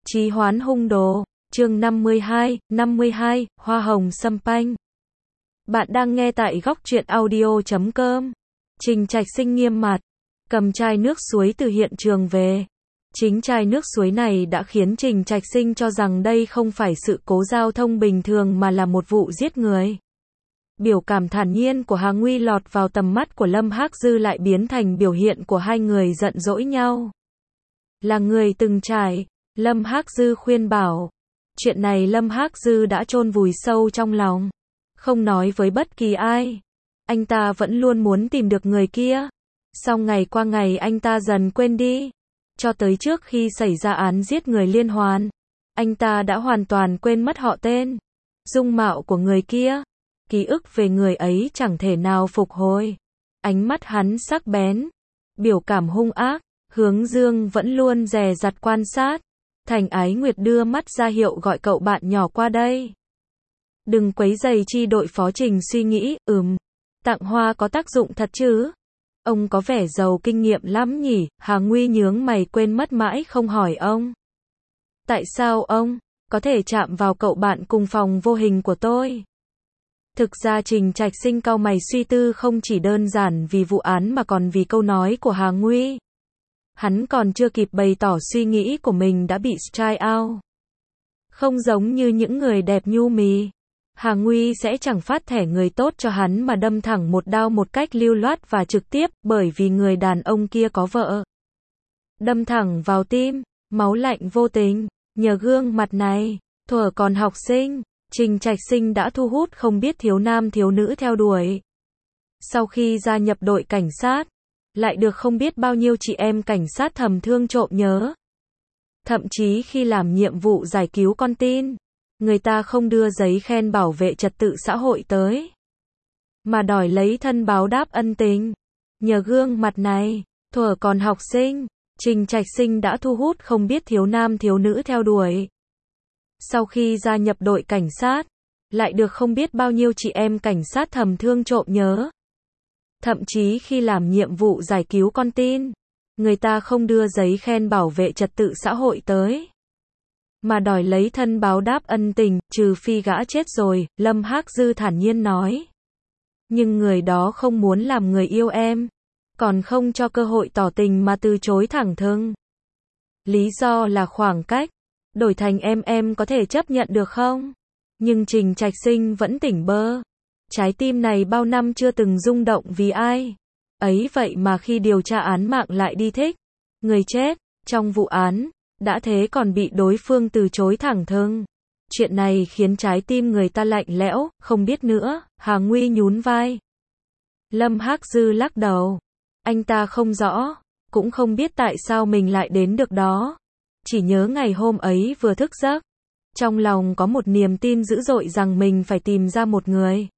Trì hoán hung đồ, chương 52, Hoa hồng xâm panh. Bạn đang nghe tại góc truyện audio.com. Trình Trạch Sinh nghiêm mặt, cầm chai nước suối từ hiện trường về. Chính chai nước suối này đã khiến Trình Trạch Sinh cho rằng đây không phải sự cố giao thông bình thường mà là một vụ giết người. Biểu cảm thản nhiên của Hà Nguy lọt vào tầm mắt của Lâm Hắc Dư lại biến thành biểu hiện của hai người giận dỗi nhau. Là người từng trải, Lâm Hắc Dư khuyên bảo. Chuyện này Lâm Hắc Dư đã chôn vùi sâu trong lòng, không nói với bất kỳ ai. Anh ta vẫn luôn muốn tìm được người kia. Song ngày qua ngày anh ta dần quên đi. Cho tới trước khi xảy ra án giết người liên hoàn, anh ta đã hoàn toàn quên mất họ tên, dung mạo của người kia. Ký ức về người ấy chẳng thể nào phục hồi. Ánh mắt hắn sắc bén, biểu cảm hung ác. Hướng Dương vẫn luôn dè dặt quan sát. Thành Ái Nguyệt đưa mắt ra hiệu gọi cậu bạn nhỏ qua đây. Đừng quấy rầy chi đội phó Trình suy nghĩ, tặng hoa có tác dụng thật chứ? Ông có vẻ giàu kinh nghiệm lắm nhỉ? Hà Nguy nhướng mày quên mất mãi không hỏi ông. Tại sao ông có thể chạm vào cậu bạn cùng phòng vô hình của tôi? Thực ra Trình Trạch Sinh cau mày suy tư không chỉ đơn giản vì vụ án mà còn vì câu nói của Hà Nguy. Hắn còn chưa kịp bày tỏ suy nghĩ của mình đã bị strike out. Không giống như những người đẹp nhu mì, Hà Nguy sẽ chẳng phát thẻ người tốt cho hắn mà đâm thẳng một đao một cách lưu loát và trực tiếp, bởi vì người đàn ông kia có vợ. Đâm thẳng vào tim, máu lạnh vô tình. Nhờ gương mặt này, thuở còn học sinh, Trình Trạch Sinh đã thu hút không biết thiếu nam thiếu nữ theo đuổi. Sau khi gia nhập đội cảnh sát, lại được không biết bao nhiêu chị em cảnh sát thầm thương trộm nhớ. Thậm chí khi làm nhiệm vụ giải cứu con tin, người ta không đưa giấy khen bảo vệ trật tự xã hội tới, mà đòi lấy thân báo đáp ân tình. Nhờ gương mặt này, thuở còn học sinh, Trình Trạch Sinh đã thu hút không biết thiếu nam thiếu nữ theo đuổi. Sau khi gia nhập đội cảnh sát, lại được không biết bao nhiêu chị em cảnh sát thầm thương trộm nhớ. Thậm chí khi làm nhiệm vụ giải cứu con tin, người ta không đưa giấy khen bảo vệ trật tự xã hội tới, mà đòi lấy thân báo đáp ân tình, trừ phi gã chết rồi, Lâm Hắc Dư thản nhiên nói. Nhưng người đó không muốn làm người yêu em, còn không cho cơ hội tỏ tình mà từ chối thẳng thừng. Lý do là khoảng cách, đổi thành em có thể chấp nhận được không? Nhưng Trình Trạch Sinh vẫn tỉnh bơ. Trái tim này bao năm chưa từng rung động vì ai. Ấy vậy mà khi điều tra án mạng lại đi thích người chết trong vụ án, đã thế còn bị đối phương từ chối thẳng thừng. Chuyện này khiến trái tim người ta lạnh lẽo, không biết nữa. Hà Nguy nhún vai. Lâm Hắc Dư lắc đầu. Anh ta không rõ, cũng không biết tại sao mình lại đến được đó. Chỉ nhớ ngày hôm ấy vừa thức giấc, trong lòng có một niềm tin dữ dội rằng mình phải tìm ra một người.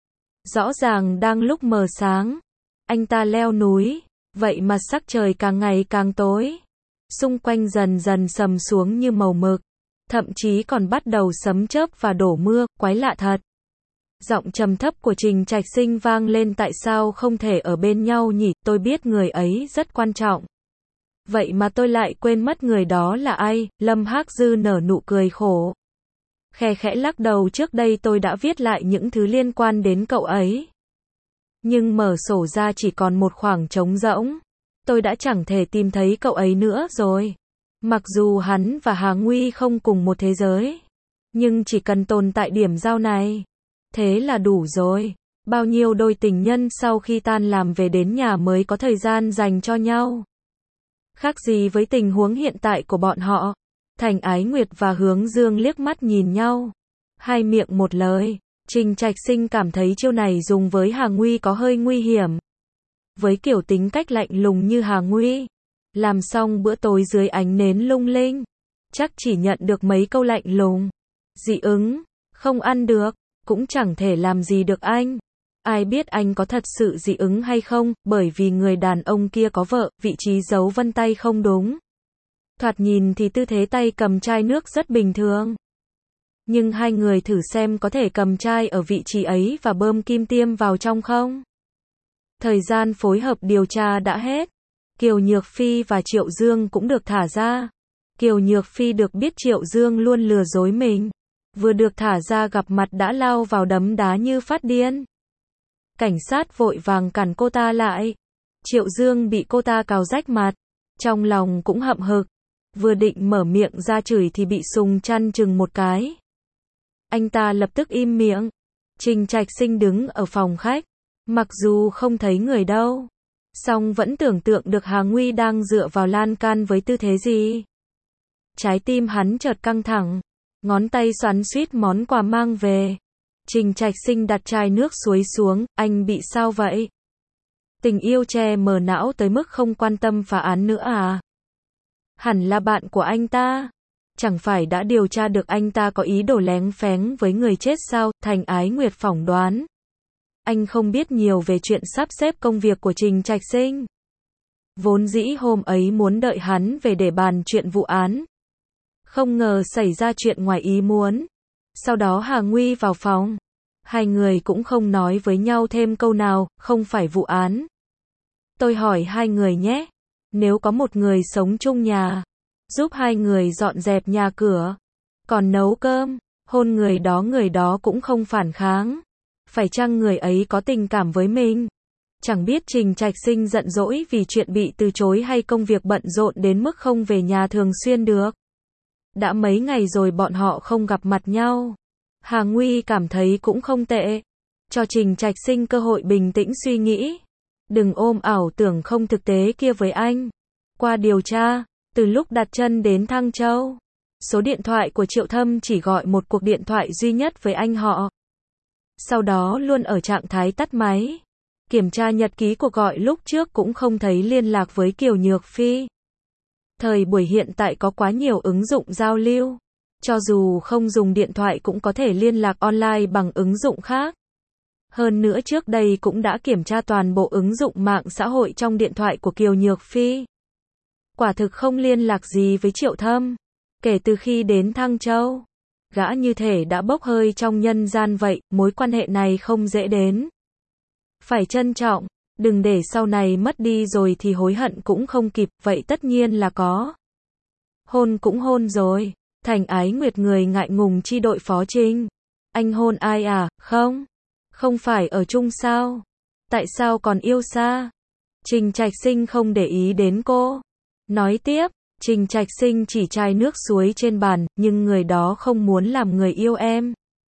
Rõ ràng đang lúc mờ sáng, anh ta leo núi, vậy mà sắc trời càng ngày càng tối. Xung quanh dần dần sầm xuống như màu mực, thậm chí còn bắt đầu sấm chớp và đổ mưa, quái lạ thật. Giọng trầm thấp của Trình Trạch Sinh vang lên, tại sao không thể ở bên nhau nhỉ? Tôi biết người ấy rất quan trọng. Vậy mà tôi lại quên mất người đó là ai? Lâm Hắc Dư nở nụ cười khổ. Khe khẽ lắc đầu, trước đây tôi đã viết lại những thứ liên quan đến cậu ấy. Nhưng mở sổ ra chỉ còn một khoảng trống rỗng. Tôi đã chẳng thể tìm thấy cậu ấy nữa rồi. Mặc dù hắn và Hà Nguy không cùng một thế giới, nhưng chỉ cần tồn tại điểm giao này, thế là đủ rồi. Bao nhiêu đôi tình nhân sau khi tan làm về đến nhà mới có thời gian dành cho nhau. Khác gì với tình huống hiện tại của bọn họ. Thành Ái Nguyệt và Hướng Dương liếc mắt nhìn nhau, hai miệng một lời. Trình Trạch Sinh cảm thấy chiêu này dùng với Hà Nguy có hơi nguy hiểm. Với kiểu tính cách lạnh lùng như Hà Nguy, làm xong bữa tối dưới ánh nến lung linh, chắc chỉ nhận được mấy câu lạnh lùng. Dị ứng, không ăn được, cũng chẳng thể làm gì được anh. Ai biết anh có thật sự dị ứng hay không, bởi vì người đàn ông kia có vợ, vị trí dấu vân tay không đúng. Thoạt nhìn thì tư thế tay cầm chai nước rất bình thường. Nhưng hai người thử xem có thể cầm chai ở vị trí ấy và bơm kim tiêm vào trong không? Thời gian phối hợp điều tra đã hết. Kiều Nhược Phi và Triệu Dương cũng được thả ra. Kiều Nhược Phi được biết Triệu Dương luôn lừa dối mình. Vừa được thả ra gặp mặt đã lao vào đấm đá như phát điên. Cảnh sát vội vàng cản cô ta lại. Triệu Dương bị cô ta cào rách mặt. Trong lòng cũng hậm hực. Vừa định mở miệng ra chửi thì bị Sùng Trăn chừng một cái. Anh ta lập tức im miệng. Trình Trạch Sinh đứng ở phòng khách. Mặc dù không thấy người đâu, song vẫn tưởng tượng được Hà Nguy đang dựa vào lan can với tư thế gì. Trái tim hắn chợt căng thẳng. Ngón tay xoắn xuýt món quà mang về. Trình Trạch Sinh đặt chai nước suối xuống. Anh bị sao vậy? Tình yêu che mờ não tới mức không quan tâm phá án nữa à? Hẳn là bạn của anh ta. Chẳng phải đã điều tra được anh ta có ý đồ léng phéng với người chết sao? Thành Ái Nguyệt phỏng đoán. Anh không biết nhiều về chuyện sắp xếp công việc của Trình Trạch Sinh. Vốn dĩ hôm ấy muốn đợi hắn về để bàn chuyện vụ án. Không ngờ xảy ra chuyện ngoài ý muốn. Sau đó Hà Nguy vào phòng. Hai người cũng không nói với nhau thêm câu nào, không phải vụ án. Tôi hỏi hai người nhé. Nếu có một người sống chung nhà, giúp hai người dọn dẹp nhà cửa, còn nấu cơm, hôn người đó cũng không phản kháng. Phải chăng người ấy có tình cảm với mình? Chẳng biết Trình Trạch Sinh giận dỗi vì chuyện bị từ chối hay công việc bận rộn đến mức không về nhà thường xuyên được. Đã mấy ngày rồi bọn họ không gặp mặt nhau. Hà Nguy cảm thấy cũng không tệ. Cho Trình Trạch Sinh cơ hội bình tĩnh suy nghĩ. Đừng ôm ảo tưởng không thực tế kia với anh. Qua điều tra, từ lúc đặt chân đến Thăng Châu, số điện thoại của Triệu Thâm chỉ gọi một cuộc điện thoại duy nhất với anh họ. Sau đó luôn ở trạng thái tắt máy. Kiểm tra nhật ký cuộc gọi lúc trước cũng không thấy liên lạc với Kiều Nhược Phi. Thời buổi hiện tại có quá nhiều ứng dụng giao lưu. Cho dù không dùng điện thoại cũng có thể liên lạc online bằng ứng dụng khác. Hơn nữa trước đây cũng đã kiểm tra toàn bộ ứng dụng mạng xã hội trong điện thoại của Kiều Nhược Phi. Quả thực không liên lạc gì với Triệu Thâm. Kể từ khi đến Thăng Châu, gã như thể đã bốc hơi trong nhân gian vậy, mối quan hệ này không dễ đến. Phải trân trọng, đừng để sau này mất đi rồi thì hối hận cũng không kịp, vậy tất nhiên là có. Hôn cũng hôn rồi. Thành Ái Nguyệt người ngại ngùng chi đội phó Trình. Anh hôn ai à? Không. Không phải ở chung sao? Tại sao còn yêu xa? Trình Trạch Sinh không để ý đến cô. Nói tiếp, Trình Trạch Sinh chỉ chai nước suối trên bàn, nhưng người đó không muốn làm người yêu em.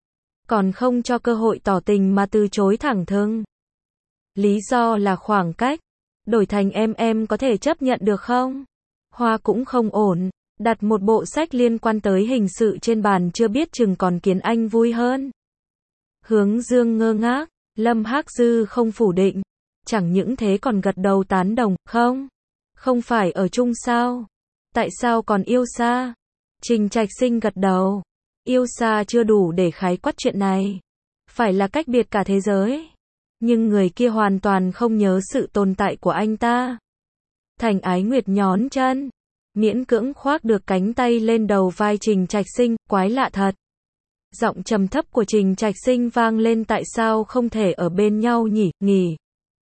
Còn không cho cơ hội tỏ tình mà từ chối thẳng thừng. Lý do là khoảng cách. Đổi thành em có thể chấp nhận được không? Hoa cũng không ổn. Đặt một bộ sách liên quan tới hình sự trên bàn chưa biết chừng còn khiến anh vui hơn. Hướng Dương ngơ ngác. Lâm Hắc Dư không phủ định. Chẳng những thế còn gật đầu tán đồng. Không. Không phải ở chung sao? Tại sao còn yêu xa? Trình Trạch Sinh gật đầu. Yêu xa chưa đủ để khái quát chuyện này. Phải là cách biệt cả thế giới. Nhưng người kia hoàn toàn không nhớ sự tồn tại của anh ta. Thành Ái Nguyệt nhón chân. Miễn cưỡng khoác được cánh tay lên đầu vai Trình Trạch Sinh, quái lạ thật. Giọng trầm thấp của Trình Trạch Sinh vang lên, tại sao không thể ở bên nhau nhỉ?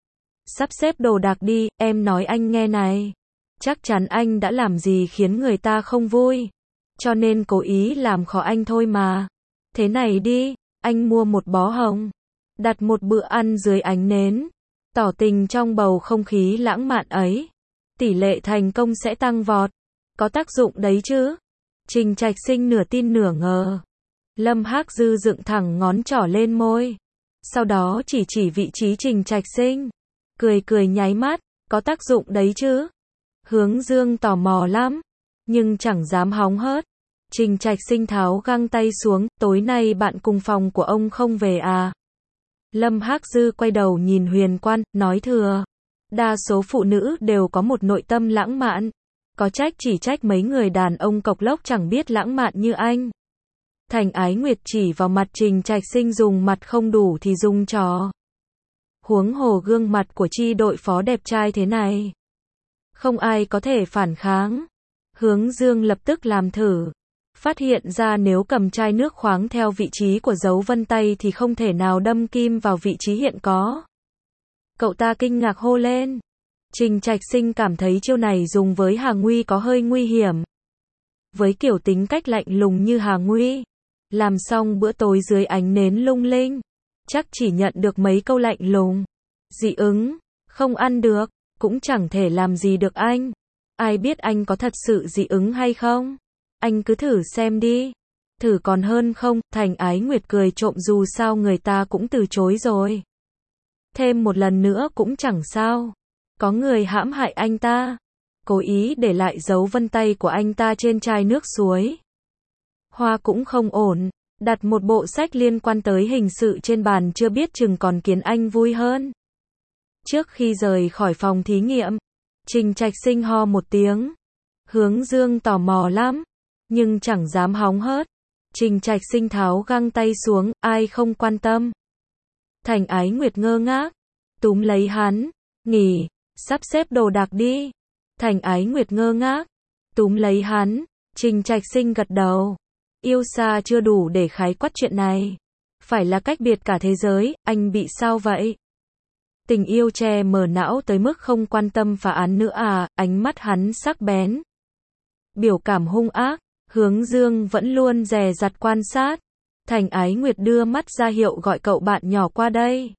Sắp xếp đồ đạc đi, em nói anh nghe này. Chắc chắn anh đã làm gì khiến người ta không vui. Cho nên cố ý làm khó anh thôi mà. Thế này đi, anh mua một bó hồng. Đặt một bữa ăn dưới ánh nến. Tỏ tình trong bầu không khí lãng mạn ấy. Tỷ lệ thành công sẽ tăng vọt. Có tác dụng đấy chứ? Trình Trạch Sinh nửa tin nửa ngờ. Lâm Hắc Dư dựng thẳng ngón trỏ lên môi. Sau đó chỉ vị trí Trình Trạch Sinh. Cười nháy mắt. Có tác dụng đấy chứ? Hướng Dương tò mò lắm. Nhưng chẳng dám hóng hớt. Trình Trạch Sinh tháo găng tay xuống. Tối nay bạn cùng phòng của ông không về à? Lâm Hắc Dư quay đầu nhìn Huyền Quan, nói thừa. Đa số phụ nữ đều có một nội tâm lãng mạn. Có trách chỉ trách mấy người đàn ông cộc lốc chẳng biết lãng mạn như anh. Thành Ái Nguyệt chỉ vào mặt Trình Trạch Sinh, dùng mặt không đủ thì dùng trò. Huống hồ gương mặt của chi đội phó đẹp trai thế này. Không ai có thể phản kháng. Hướng Dương lập tức làm thử. Phát hiện ra nếu cầm chai nước khoáng theo vị trí của dấu vân tay thì không thể nào đâm kim vào vị trí hiện có. Cậu ta kinh ngạc hô lên. Trình Trạch Sinh cảm thấy chiêu này dùng với Hà Nguy có hơi nguy hiểm. với kiểu tính cách lạnh lùng như Hà Nguy. Làm xong bữa tối dưới ánh nến lung linh, chắc chỉ nhận được mấy câu lạnh lùng. Dị ứng, không ăn được, cũng chẳng thể làm gì được anh. Ai biết anh có thật sự dị ứng hay không? Anh cứ thử xem đi. Thử còn hơn không? Thành Ái Nguyệt cười trộm, dù sao người ta cũng từ chối rồi. Thêm một lần nữa cũng chẳng sao. Có người hãm hại anh ta, cố ý để lại dấu vân tay của anh ta trên chai nước suối. Hoa cũng không ổn, đặt một bộ sách liên quan tới hình sự trên bàn chưa biết chừng còn khiến anh vui hơn. Trước khi rời khỏi phòng thí nghiệm, Trình Trạch Sinh ho một tiếng. Hướng Dương tò mò lắm, nhưng chẳng dám hóng hớt. Trình Trạch Sinh tháo găng tay xuống, ai không quan tâm. Thành Ái Nguyệt ngơ ngác, túm lấy hắn, nghỉ, sắp xếp đồ đạc đi. Thành Ái Nguyệt ngơ ngác, túm lấy hắn, Trình Trạch Sinh gật đầu. Yêu xa chưa đủ để khái quát chuyện này. Phải là cách biệt cả thế giới, anh bị sao vậy? Tình yêu che mờ não tới mức không quan tâm phá án nữa à? Ánh mắt hắn sắc bén, biểu cảm hung ác. Hướng Dương vẫn luôn dè dặt quan sát. Thành Ái Nguyệt đưa mắt ra hiệu gọi cậu bạn nhỏ qua đây.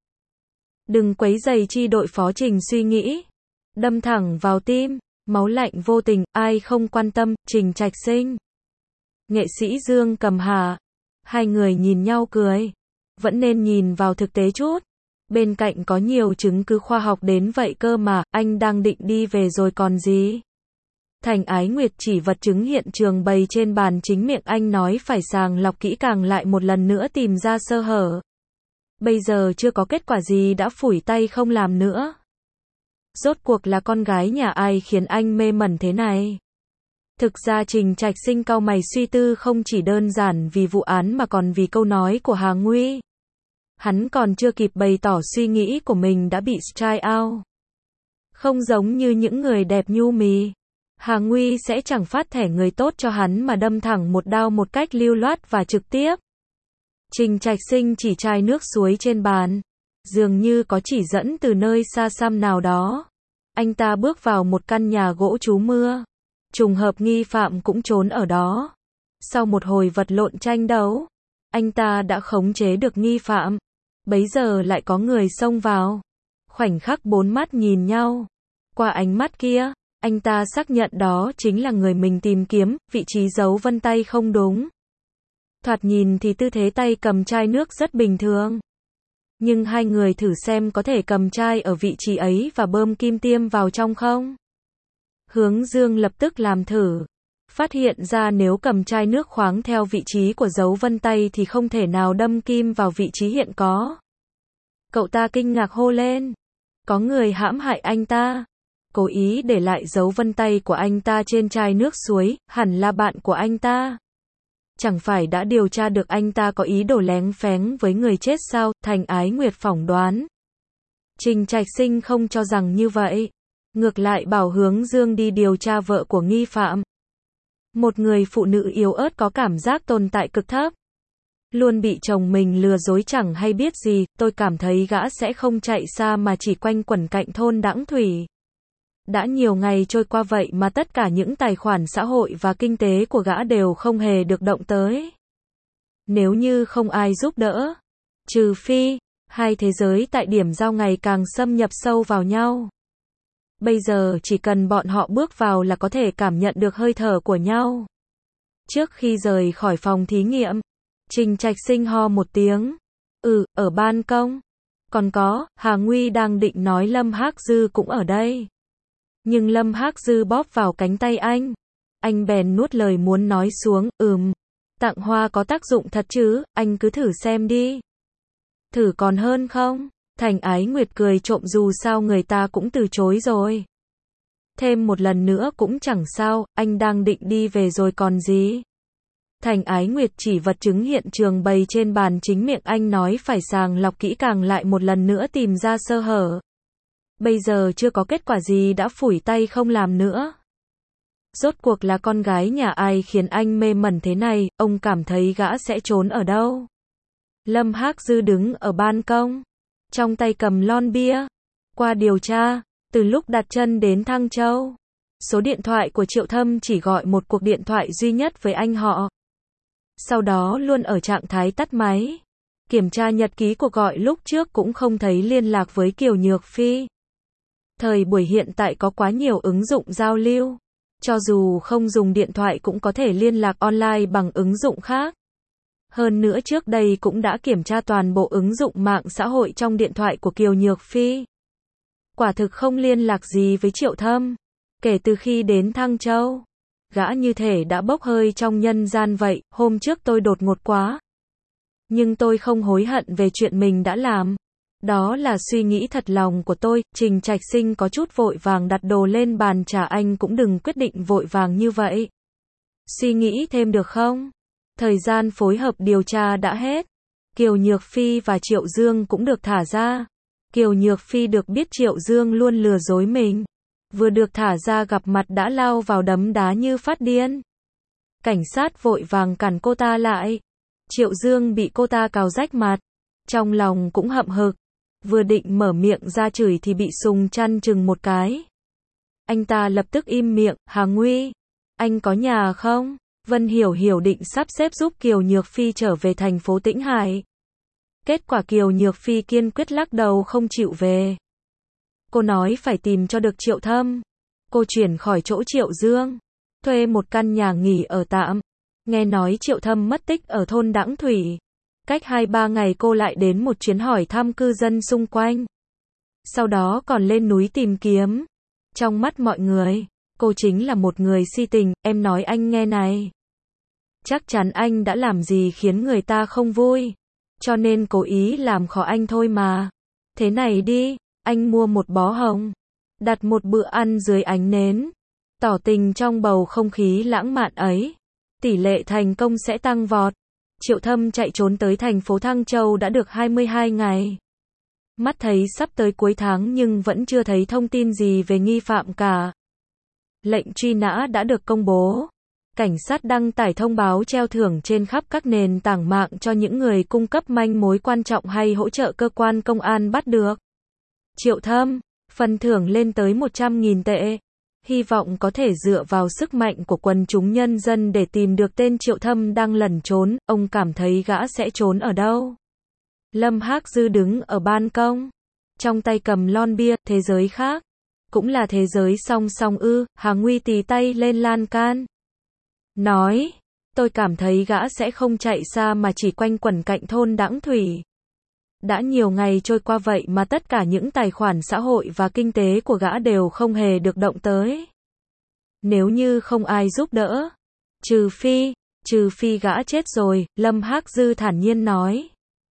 Đừng quấy rầy chi đội phó Trình suy nghĩ. Đâm thẳng vào tim, máu lạnh vô tình, ai không quan tâm, Trình Trạch Sinh. Nghệ sĩ Dương Cầm Hà. Hai người nhìn nhau cười. Vẫn nên nhìn vào thực tế chút. Bên cạnh có nhiều chứng cứ khoa học đến vậy cơ mà, anh đang định đi về rồi còn gì? Thành Ái Nguyệt chỉ vật chứng hiện trường bày trên bàn, chính miệng anh nói phải sàng lọc kỹ càng lại một lần nữa tìm ra sơ hở. Bây giờ chưa có kết quả gì đã phủi tay không làm nữa. Rốt cuộc là con gái nhà ai khiến anh mê mẩn thế này? Thực ra Trình Trạch Sinh cau mày suy tư không chỉ đơn giản vì vụ án mà còn vì câu nói của Hà Nguy. Hắn còn chưa kịp bày tỏ suy nghĩ của mình đã bị strike out. Không giống như những người đẹp nhu mì, Hà Nguy sẽ chẳng phát thẻ người tốt cho hắn mà đâm thẳng một đao một cách lưu loát và trực tiếp. Trình Trạch Sinh chỉ chai nước suối trên bàn, dường như có chỉ dẫn từ nơi xa xăm nào đó. Anh ta bước vào một căn nhà gỗ trú mưa. Trùng hợp nghi phạm cũng trốn ở đó. Sau một hồi vật lộn tranh đấu, anh ta đã khống chế được nghi phạm. Bấy giờ lại có người xông vào. Khoảnh khắc bốn mắt nhìn nhau. Qua ánh mắt kia, anh ta xác nhận đó chính là người mình tìm kiếm, vị trí dấu vân tay không đúng. Thoạt nhìn thì tư thế tay cầm chai nước rất bình thường. Nhưng hai người thử xem có thể cầm chai ở vị trí ấy và bơm kim tiêm vào trong không? Hướng Dương lập tức làm thử. Phát hiện ra nếu cầm chai nước khoáng theo vị trí của dấu vân tay thì không thể nào đâm kim vào vị trí hiện có. Cậu ta kinh ngạc hô lên. Có người hãm hại anh ta. Cố ý để lại dấu vân tay của anh ta trên chai nước suối, hẳn là bạn của anh ta. Chẳng phải đã điều tra được anh ta có ý đồ léng phéng với người chết sao? Thành Ái Nguyệt phỏng đoán. Trình Trạch Sinh không cho rằng như vậy. Ngược lại bảo Hướng Dương đi điều tra vợ của nghi phạm. Một người phụ nữ yếu ớt có cảm giác tồn tại cực thấp. Luôn bị chồng mình lừa dối chẳng hay biết gì, tôi cảm thấy gã sẽ không chạy xa mà chỉ quanh quẩn cạnh thôn Đãng Thủy. Đã nhiều ngày trôi qua vậy mà tất cả những tài khoản xã hội và kinh tế của gã đều không hề được động tới. Nếu như không ai giúp đỡ, trừ phi, hai thế giới tại điểm giao ngày càng xâm nhập sâu vào nhau. Bây giờ chỉ cần bọn họ bước vào là có thể cảm nhận được hơi thở của nhau. Trước khi rời khỏi phòng thí nghiệm, Trình Trạch Sinh ho một tiếng. Ở ban công. Còn có, Hà Nguy đang định nói Lâm Hắc Dư cũng ở đây. Nhưng Lâm Hắc Dư bóp vào cánh tay anh. Anh bèn nuốt lời muốn nói xuống, tặng hoa có tác dụng thật chứ, anh cứ thử xem đi. Thử còn hơn không? Thành Ái Nguyệt cười trộm, dù sao người ta cũng từ chối rồi. Thêm một lần nữa cũng chẳng sao, anh đang định đi về rồi còn gì. Thành Ái Nguyệt chỉ vật chứng hiện trường bày trên bàn, chính miệng anh nói phải sàng lọc kỹ càng lại một lần nữa tìm ra sơ hở. Bây giờ chưa có kết quả gì đã phủi tay không làm nữa. Rốt cuộc là con gái nhà ai khiến anh mê mẩn thế này, ông cảm thấy gã sẽ trốn ở đâu? Lâm Hắc Dư đứng ở ban công, trong tay cầm lon bia. Qua điều tra, từ lúc đặt chân đến Thăng Châu, Số điện thoại của Triệu Thâm chỉ gọi một cuộc điện thoại duy nhất với anh họ. Sau đó luôn ở trạng thái tắt máy. Kiểm tra nhật ký cuộc gọi lúc trước cũng không thấy liên lạc với Kiều Nhược Phi. Thời buổi hiện tại có quá nhiều ứng dụng giao lưu. Cho dù không dùng điện thoại cũng có thể liên lạc online bằng ứng dụng khác. Hơn nữa trước đây cũng đã kiểm tra toàn bộ ứng dụng mạng xã hội trong điện thoại của Kiều Nhược Phi. Quả thực không liên lạc gì với Triệu Thâm. Kể từ khi đến Thăng Châu, gã như thể đã bốc hơi trong nhân gian vậy. Hôm trước tôi đột ngột quá. Nhưng tôi không hối hận về chuyện mình đã làm. Đó là suy nghĩ thật lòng của tôi. Trình Trạch Sinh có chút vội vàng đặt đồ lên bàn trà. Anh cũng đừng quyết định vội vàng như vậy. Suy nghĩ thêm được không? Thời gian phối hợp điều tra đã hết. Kiều Nhược Phi và Triệu Dương cũng được thả ra. Kiều Nhược Phi được biết Triệu Dương luôn lừa dối mình. Vừa được thả ra gặp mặt đã lao vào đấm đá như phát điên. Cảnh sát vội vàng cản cô ta lại. Triệu Dương bị cô ta cào rách mặt. Trong lòng cũng hậm hực. Vừa định mở miệng ra chửi thì bị Sùng Trăn chừng một cái. Anh ta lập tức im miệng. Hà Nguy, anh có nhà không? Vân Hiểu Hiểu định sắp xếp giúp Kiều Nhược Phi trở về thành phố Tĩnh Hải. Kết quả Kiều Nhược Phi kiên quyết lắc đầu không chịu về. Cô nói phải tìm cho được Triệu Thâm. Cô chuyển khỏi chỗ Triệu Dương, thuê một căn nhà nghỉ ở tạm. Nghe nói Triệu Thâm mất tích ở thôn Đãng Thủy. Cách 2-3 ngày cô lại đến một chuyến hỏi thăm cư dân xung quanh. Sau đó còn lên núi tìm kiếm. Trong mắt mọi người, cô chính là một người si tình. Em nói anh nghe này. Chắc chắn anh đã làm gì khiến người ta không vui. Cho nên cố ý làm khó anh thôi mà. Thế này đi, anh mua một bó hồng. Đặt một bữa ăn dưới ánh nến. Tỏ tình trong bầu không khí lãng mạn ấy. Tỷ lệ thành công sẽ tăng vọt. Triệu Thâm chạy trốn tới thành phố Thăng Châu đã được 22 ngày. Mắt thấy sắp tới cuối tháng nhưng vẫn chưa thấy thông tin gì về nghi phạm cả. Lệnh truy nã đã được công bố. Cảnh sát đăng tải thông báo treo thưởng trên khắp các nền tảng mạng cho những người cung cấp manh mối quan trọng hay hỗ trợ cơ quan công an bắt được Triệu Thâm. Phần thưởng lên tới 100.000 tệ. Hy vọng có thể dựa vào sức mạnh của quần chúng nhân dân để tìm được tên Triệu Thâm đang lẩn trốn. Ông cảm thấy gã sẽ trốn ở đâu? Lâm Hắc Dư đứng ở ban công, trong tay cầm lon bia. Thế giới khác cũng là thế giới song song ư? Hà Nguy tì tay lên lan can, nói, tôi cảm thấy gã sẽ không chạy xa mà chỉ quanh quẩn cạnh thôn Đãng Thủy. Đã nhiều ngày trôi qua vậy mà tất cả những tài khoản xã hội và kinh tế của gã đều không hề được động tới. Nếu như không ai giúp đỡ, trừ phi gã chết rồi, Lâm Hắc Dư thản nhiên nói.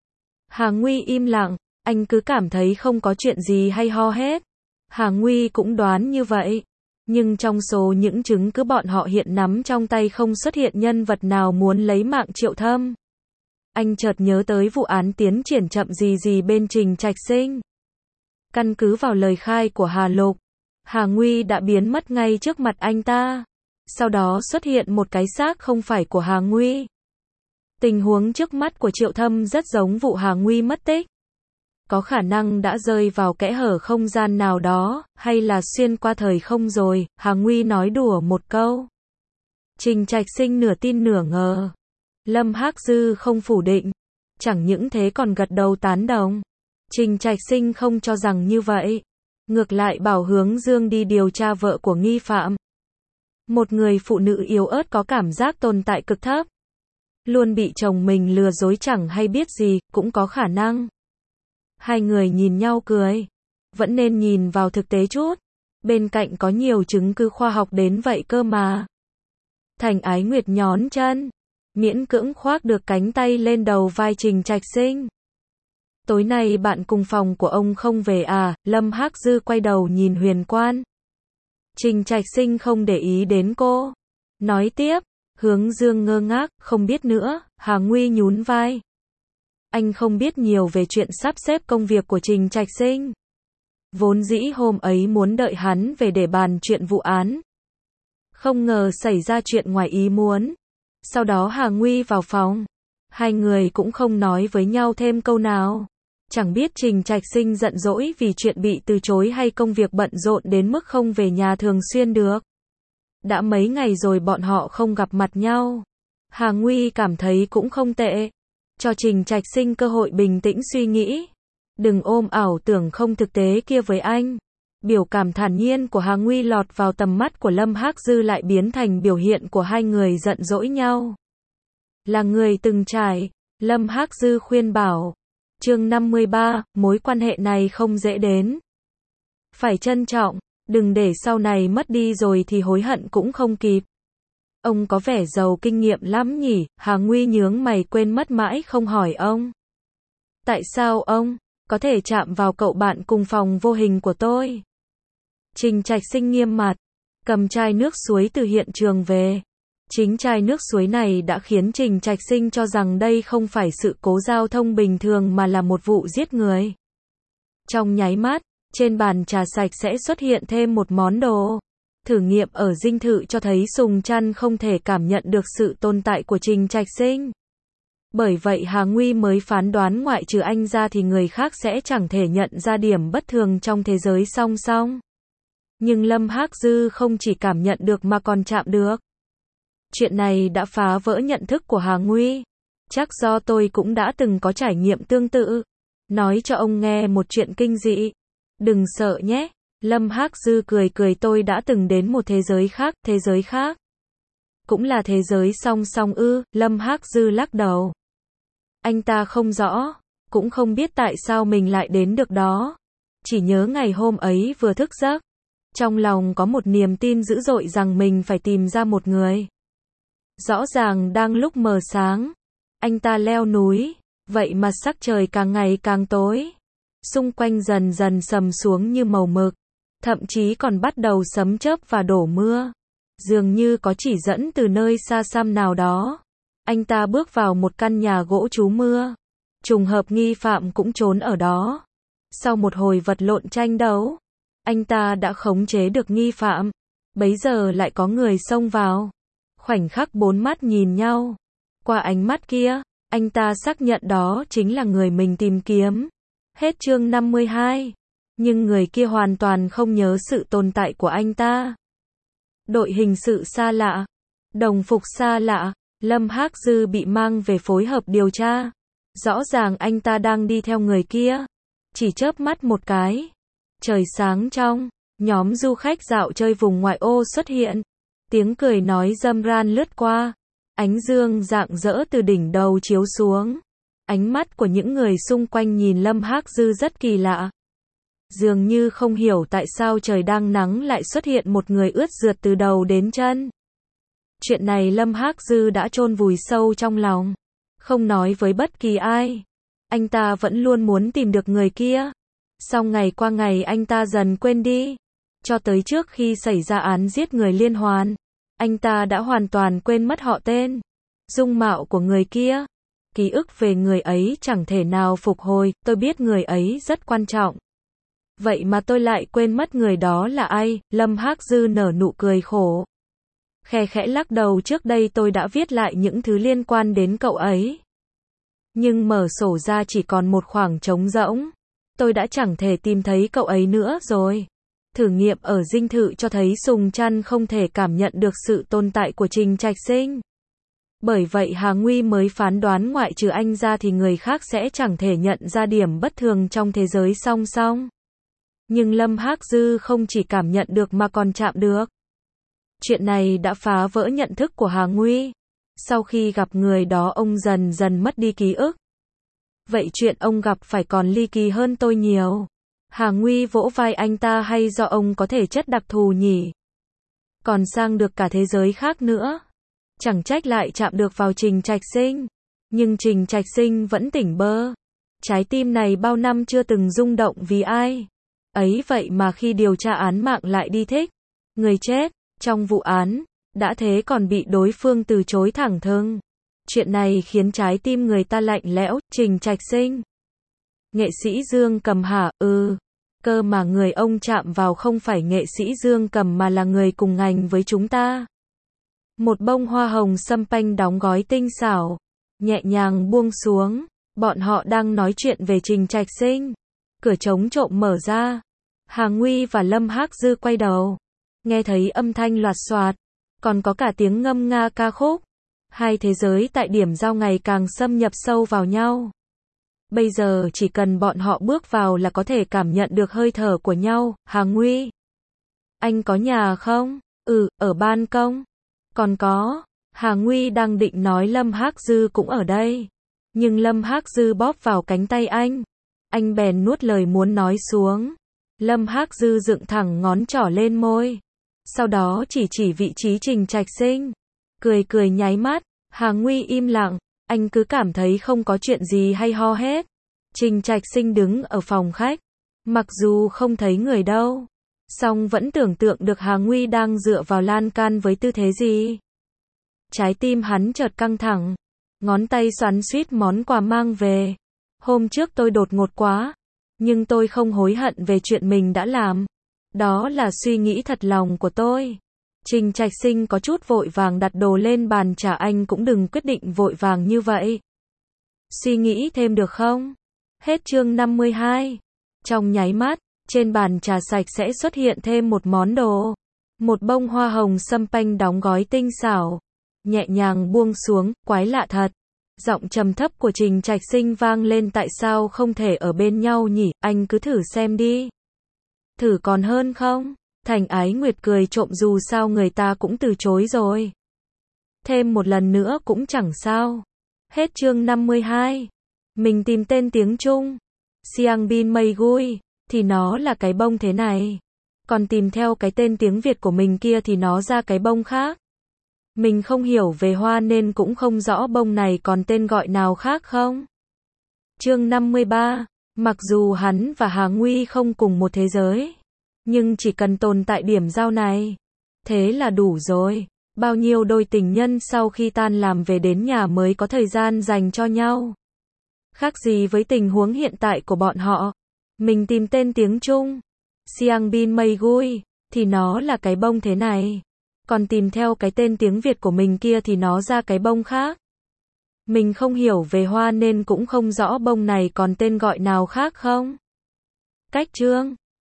Hà Nguy im lặng, anh cứ cảm thấy không có chuyện gì hay ho hết. Hà Nguy cũng đoán như vậy. Nhưng trong số những chứng cứ bọn họ hiện nắm trong tay không xuất hiện nhân vật nào muốn lấy mạng Triệu Thâm. Anh chợt nhớ tới vụ án tiến triển chậm gì bên Trình Trạch Sinh. Căn cứ vào lời khai của Hà Lục, Hà Nguy đã biến mất ngay trước mặt anh ta. Sau đó xuất hiện một cái xác không phải của Hà Nguy. Tình huống trước mắt của Triệu Thâm rất giống vụ Hà Nguy mất tích. Có khả năng đã rơi vào kẽ hở không gian nào đó, hay là xuyên qua thời không rồi. Hà Nguy nói đùa một câu. Trình Trạch Sinh nửa tin nửa ngờ. Lâm Hắc Dư không phủ định. Chẳng những thế còn gật đầu tán đồng. Trình Trạch Sinh không cho rằng như vậy. Ngược lại bảo Hướng Dương đi điều tra vợ của nghi phạm. Một người phụ nữ yếu ớt có cảm giác tồn tại cực thấp. Luôn bị chồng mình lừa dối chẳng hay biết gì, cũng có khả năng. Hai người nhìn nhau cười. Vẫn nên nhìn vào thực tế chút. Bên cạnh có nhiều chứng cứ khoa học đến vậy cơ mà. Thành Ái Nguyệt nhón chân, miễn cưỡng khoác được cánh tay lên đầu vai Trình Trạch Sinh. Tối nay bạn cùng phòng của ông không về à? Lâm Hắc Dư quay đầu nhìn Huyền Quan. Trình Trạch Sinh không để ý đến cô. Nói tiếp. Hướng Dương ngơ ngác, không biết nữa. Hà Nguy nhún vai. Anh không biết nhiều về chuyện sắp xếp công việc của Trình Trạch Sinh. Vốn dĩ hôm ấy muốn đợi hắn về để bàn chuyện vụ án. Không ngờ xảy ra chuyện ngoài ý muốn. Sau đó Hà Nguy vào phòng. Hai người cũng không nói với nhau thêm câu nào. Chẳng biết Trình Trạch Sinh giận dỗi vì chuyện bị từ chối hay công việc bận rộn đến mức không về nhà thường xuyên được. Đã mấy ngày rồi bọn họ không gặp mặt nhau. Hà Nguy cảm thấy cũng không tệ. Cho Trình Trạch Sinh cơ hội bình tĩnh suy nghĩ. Đừng ôm ảo tưởng không thực tế kia với anh. Biểu cảm thản nhiên của Hà Nguy lọt vào tầm mắt của Lâm Hắc Dư lại biến thành biểu hiện của hai người giận dỗi nhau. Là người từng trải, Lâm Hắc Dư khuyên bảo. Chương 53, mối quan hệ này không dễ đến. Phải trân trọng, đừng để sau này mất đi rồi thì hối hận cũng không kịp. Ông có vẻ giàu kinh nghiệm lắm nhỉ? Hà Nguy nhướng mày quên mất mãi không hỏi ông. Tại sao ông có thể chạm vào cậu bạn cùng phòng vô hình của tôi? Trình Trạch Sinh nghiêm mặt, cầm chai nước suối từ hiện trường về. Chính chai nước suối này đã khiến Trình Trạch Sinh cho rằng đây không phải sự cố giao thông bình thường mà là một vụ giết người. Trong nháy mắt, trên bàn trà sạch sẽ xuất hiện thêm một món đồ. Thử nghiệm ở dinh thự cho thấy Sùng Trăn không thể cảm nhận được sự tồn tại của Trình Trạch Sinh. Bởi vậy Hà Nguy mới phán đoán ngoại trừ anh ra thì người khác sẽ chẳng thể nhận ra điểm bất thường trong thế giới song song. Nhưng Lâm Hắc Dư không chỉ cảm nhận được mà còn chạm được. Chuyện này đã phá vỡ nhận thức của Hà Nguy. Chắc do tôi cũng đã từng có trải nghiệm tương tự. Nói cho ông nghe một chuyện kinh dị. Đừng sợ nhé. Lâm Hắc Dư cười cười, tôi đã từng đến một thế giới khác. Cũng là thế giới song song ư? Lâm Hắc Dư lắc đầu. Anh ta không rõ, cũng không biết tại sao mình lại đến được đó. Chỉ nhớ ngày hôm ấy vừa thức giấc. Trong lòng có một niềm tin dữ dội rằng mình phải tìm ra một người. Rõ ràng đang lúc mờ sáng, anh ta leo núi, vậy mà sắc trời càng ngày càng tối. Xung quanh dần dần sầm xuống như màu mực, thậm chí còn bắt đầu sấm chớp và đổ mưa. Dường như có chỉ dẫn từ nơi xa xăm nào đó. Anh ta bước vào một căn nhà gỗ trú mưa. Trùng hợp nghi phạm cũng trốn ở đó. Sau một hồi vật lộn tranh đấu, anh ta đã khống chế được nghi phạm. Bấy giờ lại có người xông vào. Khoảnh khắc bốn mắt nhìn nhau. Qua ánh mắt kia, anh ta xác nhận đó chính là người mình tìm kiếm. Hết chương 52. Nhưng người kia hoàn toàn không nhớ sự tồn tại của anh ta. Đội hình sự xa lạ, đồng phục xa lạ, Lâm Hắc Dư bị mang về phối hợp điều tra. Rõ ràng anh ta đang đi theo người kia. Chỉ chớp mắt một cái. Trời sáng trong, nhóm du khách dạo chơi vùng ngoại ô xuất hiện. Tiếng cười nói râm ran lướt qua. Ánh dương rạng rỡ từ đỉnh đầu chiếu xuống. Ánh mắt của những người xung quanh nhìn Lâm Hắc Dư rất kỳ lạ. Dường như không hiểu tại sao trời đang nắng lại xuất hiện một người ướt rượt từ đầu đến chân. Chuyện này Lâm Hắc Dư đã chôn vùi sâu trong lòng. Không nói với bất kỳ ai. Anh ta vẫn luôn muốn tìm được người kia. Song ngày qua ngày anh ta dần quên đi. Cho tới trước khi xảy ra án giết người liên hoàn, anh ta đã hoàn toàn quên mất họ tên, dung mạo của người kia. Ký ức về người ấy chẳng thể nào phục hồi. Tôi biết người ấy rất quan trọng. Vậy mà tôi lại quên mất người đó là ai? Lâm Hắc Dư nở nụ cười khổ. Khe khẽ lắc đầu, trước đây tôi đã viết lại những thứ liên quan đến cậu ấy. Nhưng mở sổ ra chỉ còn một khoảng trống rỗng. Tôi đã chẳng thể tìm thấy cậu ấy nữa rồi. Thử nghiệm ở dinh thự cho thấy Sùng Trăn không thể cảm nhận được sự tồn tại của Trình Trạch Sinh. Bởi vậy Hà Nguy mới phán đoán ngoại trừ anh ra thì người khác sẽ chẳng thể nhận ra điểm bất thường trong thế giới song song. Nhưng Lâm Hắc Dư không chỉ cảm nhận được mà còn chạm được. Chuyện này đã phá vỡ nhận thức của Hà Nguy. Sau khi gặp người đó ông dần dần mất đi ký ức. Vậy chuyện ông gặp phải còn ly kỳ hơn tôi nhiều. Hà Nguy vỗ vai anh ta, hay do ông có thể chất đặc thù nhỉ? Còn sang được cả thế giới khác nữa. Chẳng trách lại chạm được vào Trình Trạch Sinh. Nhưng Trình Trạch Sinh vẫn tỉnh bơ. Trái tim này bao năm chưa từng rung động vì ai. Ấy vậy mà khi điều tra án mạng lại đi thích người chết trong vụ án, đã thế còn bị đối phương từ chối thẳng thừng. Chuyện này khiến trái tim người ta lạnh lẽo. Trình Trạch Sinh, nghệ sĩ Dương Cầm hả? Cơ mà người ông chạm vào không phải nghệ sĩ Dương Cầm mà là người cùng ngành với chúng ta. Một bông hoa hồng sâm panh đóng gói tinh xảo, nhẹ nhàng buông xuống. Bọn họ đang nói chuyện về Trình Trạch Sinh. Cửa trống trộm mở ra. Hà Nguy và Lâm Hắc Dư quay đầu. Nghe thấy âm thanh loạt soạt. còn có cả tiếng ngâm nga ca khúc. Hai thế giới tại điểm giao ngày càng xâm nhập sâu vào nhau. Bây giờ chỉ cần bọn họ bước vào là có thể cảm nhận được hơi thở của nhau. Hà Nguy, anh có nhà không? Ở ban công. Còn có. Hà Nguy đang định nói Lâm Hắc Dư cũng ở đây. Nhưng Lâm Hắc Dư bóp vào cánh tay anh. Anh bèn nuốt lời muốn nói xuống. Lâm Hắc Dư dựng thẳng ngón trỏ lên môi. Sau đó chỉ vị trí Trình Trạch Sinh. Cười nháy mắt. Hà Nguy im lặng. Anh cứ cảm thấy không có chuyện gì hay ho hết. Trình Trạch Sinh đứng ở phòng khách. Mặc dù không thấy người đâu, song vẫn tưởng tượng được Hà Nguy đang dựa vào lan can với tư thế gì. Trái tim hắn chợt căng thẳng. Ngón tay xoắn xuýt món quà mang về. Hôm trước tôi đột ngột quá. Nhưng tôi không hối hận về chuyện mình đã làm. Đó là suy nghĩ thật lòng của tôi. Trình Trạch Sinh có chút vội vàng đặt đồ lên bàn trà, anh cũng đừng quyết định vội vàng như vậy. Suy nghĩ thêm được không? Hết chương 52. Trong nháy mắt, trên bàn trà sạch sẽ xuất hiện thêm một món đồ. Một bông hoa hồng sâm panh đóng gói tinh xảo. Nhẹ nhàng buông xuống, quái lạ thật. Giọng trầm thấp của Trình Trạch Sinh vang lên, tại sao không thể ở bên nhau nhỉ, anh cứ thử xem đi. Thử còn hơn không? Thành Ái Nguyệt cười trộm, dù sao người ta cũng từ chối rồi. Thêm một lần nữa cũng chẳng sao. Hết chương 52. Mình tìm tên tiếng Trung. Siang Bin Mây Gui, thì nó là cái bông thế này. Còn tìm theo cái tên tiếng Việt của mình kia thì nó ra cái bông khác. Mình không hiểu về hoa nên cũng không rõ bông này còn tên gọi nào khác không. Chương 53. Mặc dù hắn và Hà Nguy không cùng một thế giới, nhưng chỉ cần tồn tại điểm giao này, thế là đủ rồi. Bao nhiêu đôi tình nhân sau khi tan làm về đến nhà mới có thời gian dành cho nhau. Khác gì với tình huống hiện tại của bọn họ. Mình tìm tên tiếng Trung. Siang Bin Mây Gui, thì nó là cái bông thế này. Còn tìm theo cái tên tiếng Việt của mình kia thì nó ra cái bông khác. Mình không hiểu về hoa nên cũng không rõ bông này còn tên gọi nào khác không. Cách chương